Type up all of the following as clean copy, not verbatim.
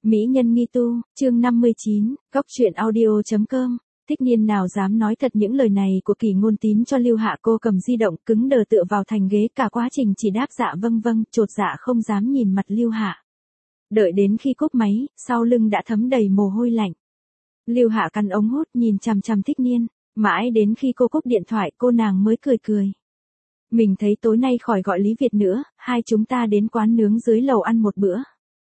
Mỹ nhân nghi tu, chương 59, góc truyện audio.com. Thích Niên nào dám nói thật những lời này của Kỳ Ngôn Tín cho Lưu Hạ. Cô cầm di động cứng đờ tựa vào thành ghế, cả quá trình chỉ đáp dạ vâng vâng, chột dạ không dám nhìn mặt Lưu Hạ. Đợi đến khi cúp máy, sau lưng đã thấm đầy mồ hôi lạnh. Lưu Hạ cắn ống hút nhìn chằm chằm Thích Niên, mãi đến khi cô cúp điện thoại cô nàng mới cười cười. Mình thấy tối nay khỏi gọi Lý Việt nữa, hai chúng ta đến quán nướng dưới lầu ăn một bữa.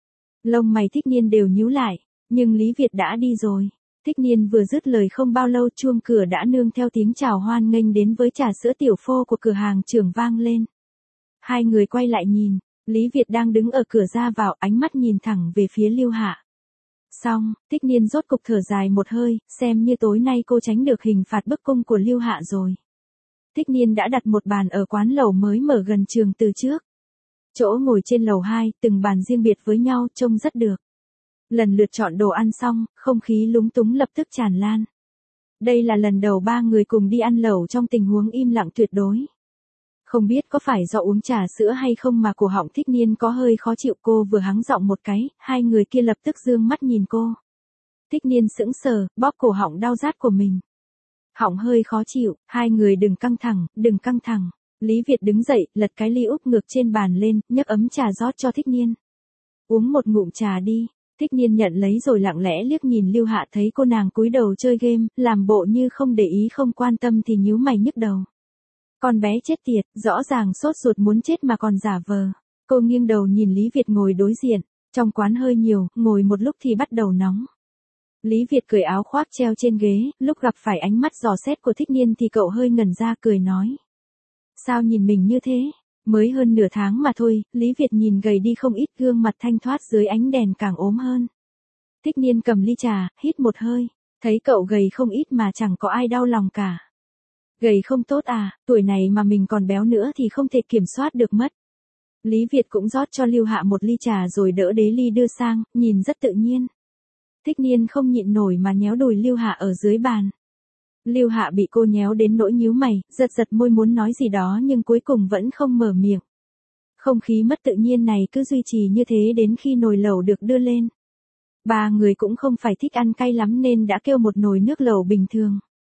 Lông mày Thích Niên đều nhíu lại, nhưng Lý Việt đã đi rồi. Thích Niên vừa dứt lời không bao lâu chuông cửa đã nương theo tiếng chào hoan nghênh đến với trà sữa tiểu phô của cửa hàng trưởng vang lên. Hai người quay lại nhìn, Lý Việt đang đứng ở cửa ra vào, ánh mắt nhìn thẳng về phía Lưu Hạ. Xong, Thích Niên rốt cục thở dài một hơi, xem như tối nay cô tránh được hình phạt bức cung của Lưu Hạ rồi. Thích Niên đã đặt một bàn ở quán lẩu mới mở gần trường từ trước. Chỗ ngồi trên lầu 2, từng bàn riêng biệt với nhau, trông rất được. Lần lượt chọn đồ ăn xong, không khí lúng túng lập tức tràn lan. Đây là lần đầu ba người cùng đi ăn lẩu trong tình huống im lặng tuyệt đối. Không biết có phải do uống trà sữa hay không mà cổ họng Thích Niên có hơi khó chịu, cô vừa hắng giọng một cái, hai người kia lập tức dương mắt nhìn cô. Thích Niên sững sờ, bóp cổ họng đau rát của mình. Họng hơi khó chịu, hai người đừng căng thẳng, đừng căng thẳng. Lý Việt đứng dậy, lật cái ly úp ngược trên bàn lên, nhấc ấm trà rót cho Thích Niên. Uống một ngụm trà đi. Thích Niên nhận lấy rồi lặng lẽ liếc nhìn Lưu Hạ, thấy cô nàng cúi đầu chơi game, làm bộ như không để ý không quan tâm thì nhíu mày nhức đầu. Con bé chết tiệt, rõ ràng sốt ruột muốn chết mà còn giả vờ. Cô nghiêng đầu nhìn Lý Việt ngồi đối diện, trong quán hơi nhiều, ngồi một lúc thì bắt đầu nóng. Lý Việt cởi áo khoác treo trên ghế, lúc gặp phải ánh mắt dò xét của Thích Niên thì cậu hơi ngẩn ra cười nói. Sao nhìn mình như thế? Mới hơn nửa tháng mà thôi, Lý Việt nhìn gầy đi không ít, gương mặt thanh thoát dưới ánh đèn càng ốm hơn. Thích Niên cầm ly trà, hít một hơi, thấy cậu gầy không ít mà chẳng có ai đau lòng cả. Gầy không tốt à, tuổi này mà mình còn béo nữa thì không thể kiểm soát được mất. Lý Việt cũng rót cho Lưu Hạ một ly trà rồi đỡ đế ly đưa sang, nhìn rất tự nhiên. Thích Niên không nhịn nổi mà nhéo đùi Lưu Hạ ở dưới bàn. Lưu Hạ bị cô nhéo đến nỗi nhíu mày, giật môi muốn nói gì đó nhưng cuối cùng vẫn không mở miệng. Không khí mất tự nhiên này cứ duy trì như thế đến khi nồi lẩu được đưa lên. Ba người cũng không phải thích ăn cay lắm nên đã kêu một nồi nước lẩu bình thường.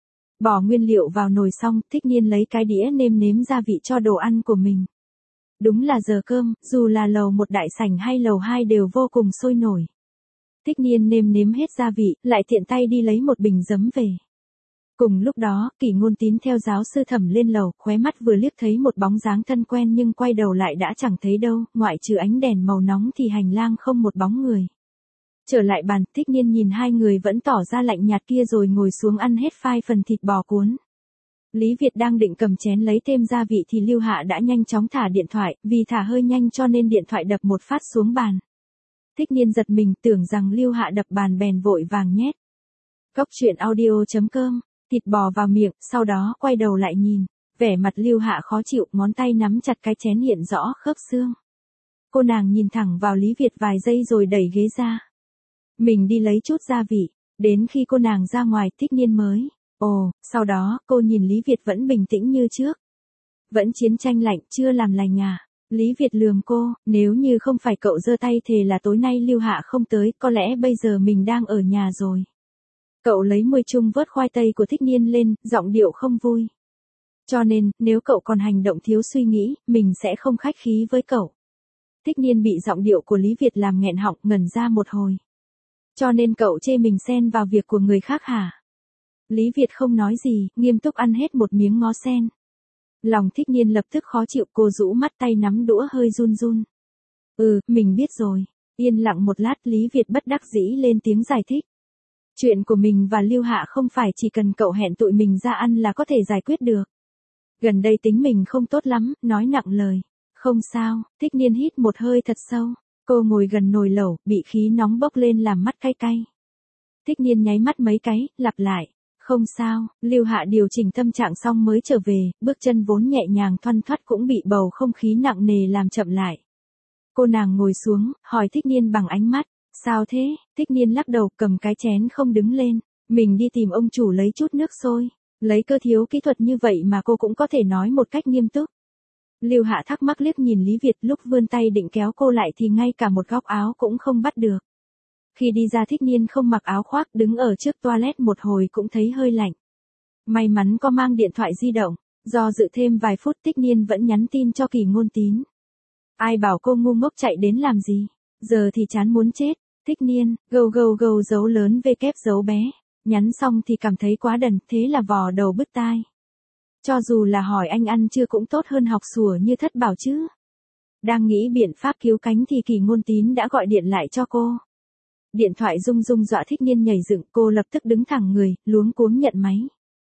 Bỏ nguyên liệu vào nồi xong, Thích Niên lấy cái đĩa nêm nếm gia vị cho đồ ăn của mình. Đúng là giờ cơm, dù là lầu một đại sảnh hay lầu 2 đều vô cùng sôi nổi. Thích Niên nêm nếm hết gia vị, lại tiện tay đi lấy một bình giấm về. Cùng lúc đó, Kỳ Ngôn Tín theo giáo sư Thẩm lên lầu, khóe mắt vừa liếc thấy một bóng dáng thân quen nhưng quay đầu lại đã chẳng thấy đâu, ngoại trừ ánh đèn màu nóng thì hành lang không một bóng người. Trở lại bàn, Thích Niên nhìn hai người vẫn tỏ ra lạnh nhạt kia rồi ngồi xuống ăn hết phai phần thịt bò cuốn. Lý Việt đang định cầm chén lấy thêm gia vị thì Lưu Hạ đã nhanh chóng thả điện thoại, vì thả hơi nhanh cho nên điện thoại đập một phát xuống bàn. Thích Niên giật mình tưởng rằng Lưu Hạ đập bàn bèn vội vàng nhét. Góc truyện audio.com. Thịt bò vào miệng, sau đó quay đầu lại nhìn. Vẻ mặt Lưu Hạ khó chịu, ngón tay nắm chặt cái chén hiện rõ khớp xương. Cô nàng nhìn thẳng vào Lý Việt vài giây rồi đẩy ghế ra. Mình đi lấy chút gia vị. Đến khi cô nàng ra ngoài, Thích Niên mới. Ồ, sau đó, cô nhìn Lý Việt vẫn bình tĩnh như trước. Vẫn chiến tranh lạnh, chưa làm lành à. Lý Việt lườm cô, nếu như không phải cậu giơ tay thề là tối nay Lưu Hạ không tới, có lẽ bây giờ mình đang ở nhà rồi. Cậu lấy muôi chung vớt khoai tây của Thích Niên lên, giọng điệu không vui. Cho nên, nếu cậu còn hành động thiếu suy nghĩ, mình sẽ không khách khí với cậu. Thích Niên bị giọng điệu của Lý Việt làm nghẹn họng, ngẩn ra một hồi. Cho nên cậu chê mình xen vào việc của người khác hả? Lý Việt không nói gì, nghiêm túc ăn hết một miếng ngó sen. Lòng Thích Niên lập tức khó chịu, cô rũ mắt, tay nắm đũa hơi run run. Mình biết rồi. Yên lặng một lát, Lý Việt bất đắc dĩ lên tiếng giải thích. Chuyện của mình và Lưu Hạ không phải chỉ cần cậu hẹn tụi mình ra ăn là có thể giải quyết được. Gần đây tính mình không tốt lắm, nói nặng lời. Không sao, Thích Niên hít một hơi thật sâu. Cô ngồi gần nồi lẩu, bị khí nóng bốc lên làm mắt cay cay. Thích Niên nháy mắt mấy cái, lặp lại. Không sao, Lưu Hạ điều chỉnh tâm trạng xong mới trở về, bước chân vốn nhẹ nhàng thoăn thoắt cũng bị bầu không khí nặng nề làm chậm lại. Cô nàng ngồi xuống, hỏi Thích Niên bằng ánh mắt. Sao thế? Thích Niên lắc đầu, cầm cái chén không đứng lên. Mình đi tìm ông chủ lấy chút nước sôi. Lấy cơ thiếu kỹ thuật như vậy mà cô cũng có thể nói một cách nghiêm túc. Lưu Hạ thắc mắc liếc nhìn Lý Việt, lúc vươn tay định kéo cô lại thì ngay cả một góc áo cũng không bắt được. Khi đi ra Thích Niên không mặc áo khoác, đứng ở trước toilet một hồi cũng thấy hơi lạnh. May mắn có mang điện thoại di động, do dự thêm vài phút Thích Niên vẫn nhắn tin cho Kỳ Ngôn Tín. Ai bảo cô ngu ngốc chạy đến làm gì, giờ thì chán muốn chết. Thích Niên, gâu dấu lớn V kép dấu bé. Nhắn xong thì cảm thấy quá đần, thế là vò đầu bứt tai. Cho dù là hỏi anh ăn chưa cũng tốt hơn học sủa như Thất Bảo chứ. Đang nghĩ biện pháp cứu cánh thì Kỳ Ngôn Tín đã gọi điện lại cho cô. Điện thoại rung rung dọa Thích Niên nhảy dựng, cô lập tức đứng thẳng người, luống cuống nhận máy.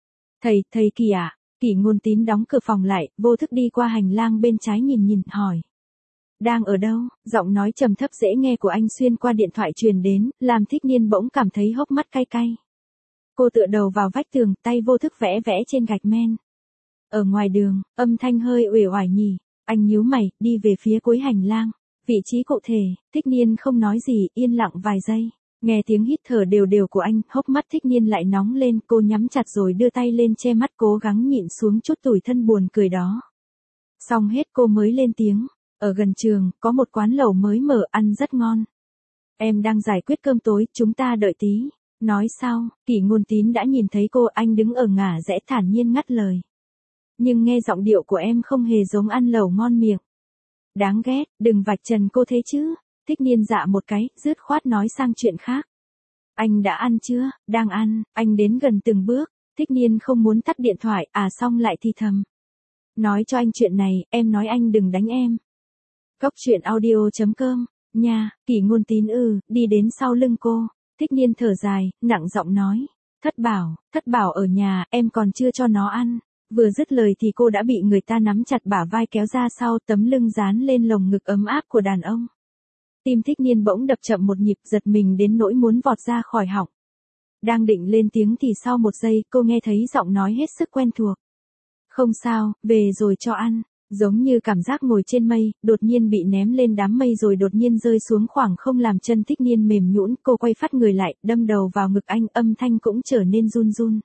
Thầy Kỳ à? Kỳ Ngôn Tín đóng cửa phòng lại, vô thức đi qua hành lang bên trái nhìn hỏi. Đang ở đâu? Giọng nói trầm thấp dễ nghe của anh xuyên qua điện thoại truyền đến, làm Thích Niên bỗng cảm thấy hốc mắt cay cay. Cô tựa đầu vào vách tường, tay vô thức vẽ trên gạch men. Ở ngoài đường, âm thanh hơi uể oải nhỉ. Anh nhíu mày, đi về phía cuối hành lang. Vị trí cụ thể, Thích Niên không nói gì, yên lặng vài giây. Nghe tiếng hít thở đều của anh, hốc mắt Thích Niên lại nóng lên, cô nhắm chặt rồi đưa tay lên che mắt cố gắng nhịn xuống chút tủi thân buồn cười đó. Xong hết cô mới lên tiếng. Ở gần trường, có một quán lẩu mới mở, ăn rất ngon. Em đang giải quyết cơm tối, chúng ta đợi tí. Nói sau, Kỳ Ngôn Tín đã nhìn thấy cô, anh đứng ở ngả rẽ thản nhiên ngắt lời. Nhưng nghe giọng điệu của em không hề giống ăn lẩu ngon miệng. Đáng ghét, đừng vạch trần cô thế chứ. Thích Niên dạ một cái, dứt khoát nói sang chuyện khác. Anh đã ăn chưa? Đang ăn. Anh đến gần từng bước. Thích Niên không muốn tắt điện thoại, xong lại thì thầm. Nói cho anh chuyện này, em nói anh đừng đánh em. Cốc truyện audio.com, nha. Kỳ Ngôn Tín đi đến sau lưng cô. Thích Niên thở dài, nặng giọng nói. Thất bảo ở nhà, em còn chưa cho nó ăn. Vừa dứt lời thì cô đã bị người ta nắm chặt bả vai kéo ra sau, tấm lưng dán lên lồng ngực ấm áp của đàn ông. Tim Thích Niên bỗng đập chậm một nhịp, giật mình đến nỗi muốn vọt ra khỏi họng. Đang định lên tiếng thì sau một giây cô nghe thấy giọng nói hết sức quen thuộc. Không sao, về rồi cho ăn. Giống như cảm giác ngồi trên mây, đột nhiên bị ném lên đám mây rồi đột nhiên rơi xuống khoảng không làm chân Thích Niên mềm nhũn, cô quay phát người lại, đâm đầu vào ngực anh, âm thanh cũng trở nên run.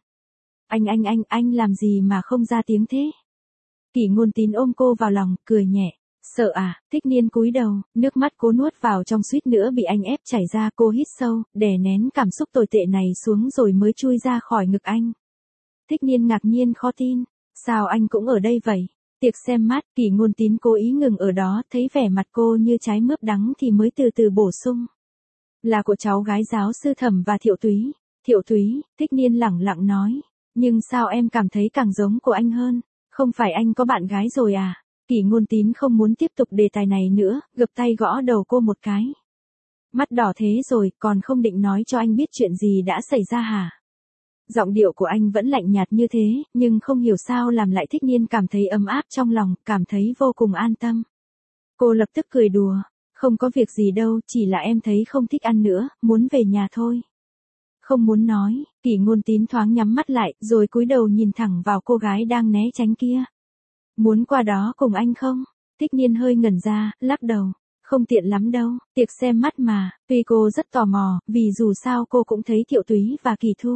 Anh làm gì mà không ra tiếng thế? Kỳ Ngôn Tín ôm cô vào lòng, cười nhẹ. Sợ à? Thích Niên cúi đầu, nước mắt cô nuốt vào trong suýt nữa bị anh ép chảy ra, cô hít sâu, đè nén cảm xúc tồi tệ này xuống rồi mới chui ra khỏi ngực anh. Thích Niên ngạc nhiên khó tin. Sao anh cũng ở đây vậy? Tiệc xem mát, Kỳ Ngôn Tín cố ý ngừng ở đó, thấy vẻ mặt cô như trái mướp đắng thì mới từ từ bổ sung. Là của cháu gái giáo sư Thẩm và Thiệu Túy. Thiệu Túy, Thích Niên lẳng lặng nói. Nhưng sao em cảm thấy càng giống của anh hơn? Không phải anh có bạn gái rồi à? Kỳ Ngôn Tín không muốn tiếp tục đề tài này nữa, gập tay gõ đầu cô một cái. Mắt đỏ thế rồi, còn không định nói cho anh biết chuyện gì đã xảy ra hả? Giọng điệu của anh vẫn lạnh nhạt như thế, nhưng không hiểu sao làm lại Thích Niên cảm thấy ấm áp trong lòng, cảm thấy vô cùng an tâm. Cô lập tức cười đùa, không có việc gì đâu, chỉ là em thấy không thích ăn nữa, muốn về nhà thôi. Không muốn nói, Kỳ Ngôn Tín thoáng nhắm mắt lại, rồi cúi đầu nhìn thẳng vào cô gái đang né tránh kia. Muốn qua đó cùng anh không? Thích Niên hơi ngẩn ra, lắc đầu. Không tiện lắm đâu, tiệc xem mắt mà. Tuy cô rất tò mò, vì dù sao cô cũng thấy Thiệu Túy và Kỳ Thu.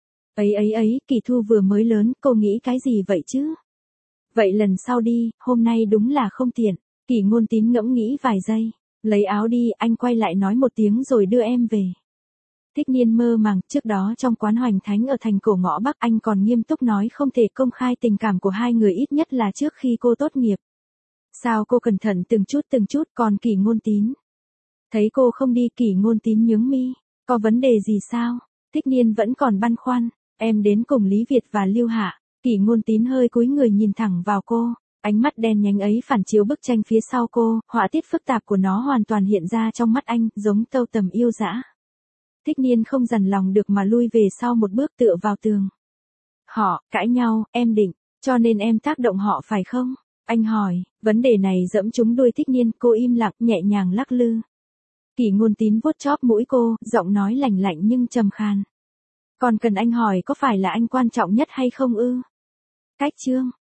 Kỳ Thu vừa mới lớn, cô nghĩ cái gì vậy chứ? Vậy lần sau đi, hôm nay đúng là không tiện. Kỳ Ngôn Tín ngẫm nghĩ vài giây. Lấy áo đi, anh quay lại nói một tiếng rồi đưa em về. Thích Niên mơ màng, trước đó trong quán Hoành Thánh ở thành cổ ngõ Bắc anh còn nghiêm túc nói không thể công khai tình cảm của hai người ít nhất là trước khi cô tốt nghiệp. Sao cô cẩn thận từng chút còn Kỳ Ngôn Tín? Thấy cô không đi, Kỳ Ngôn Tín nhướng mi. Có vấn đề gì sao? Thích Niên vẫn còn băn khoăn. Em đến cùng Lý Việt và Lưu Hạ. Kỳ Ngôn Tín hơi cúi người nhìn thẳng vào cô. Ánh mắt đen nhánh ấy phản chiếu bức tranh phía sau cô, họa tiết phức tạp của nó hoàn toàn hiện ra trong mắt anh, giống tâu tầm yêu dã. Thích Niên không dằn lòng được mà lui về sau một bước tựa vào tường. Họ, cãi nhau, em định, cho nên em tác động họ phải không? Anh hỏi, vấn đề này dẫm trúng đuôi Thích Niên, cô im lặng, nhẹ nhàng lắc lư. Kỳ Ngôn Tín vuốt chóp mũi cô, giọng nói lạnh lạnh nhưng trầm khan. Còn cần anh hỏi có phải là anh quan trọng nhất hay không ư? Cách chương.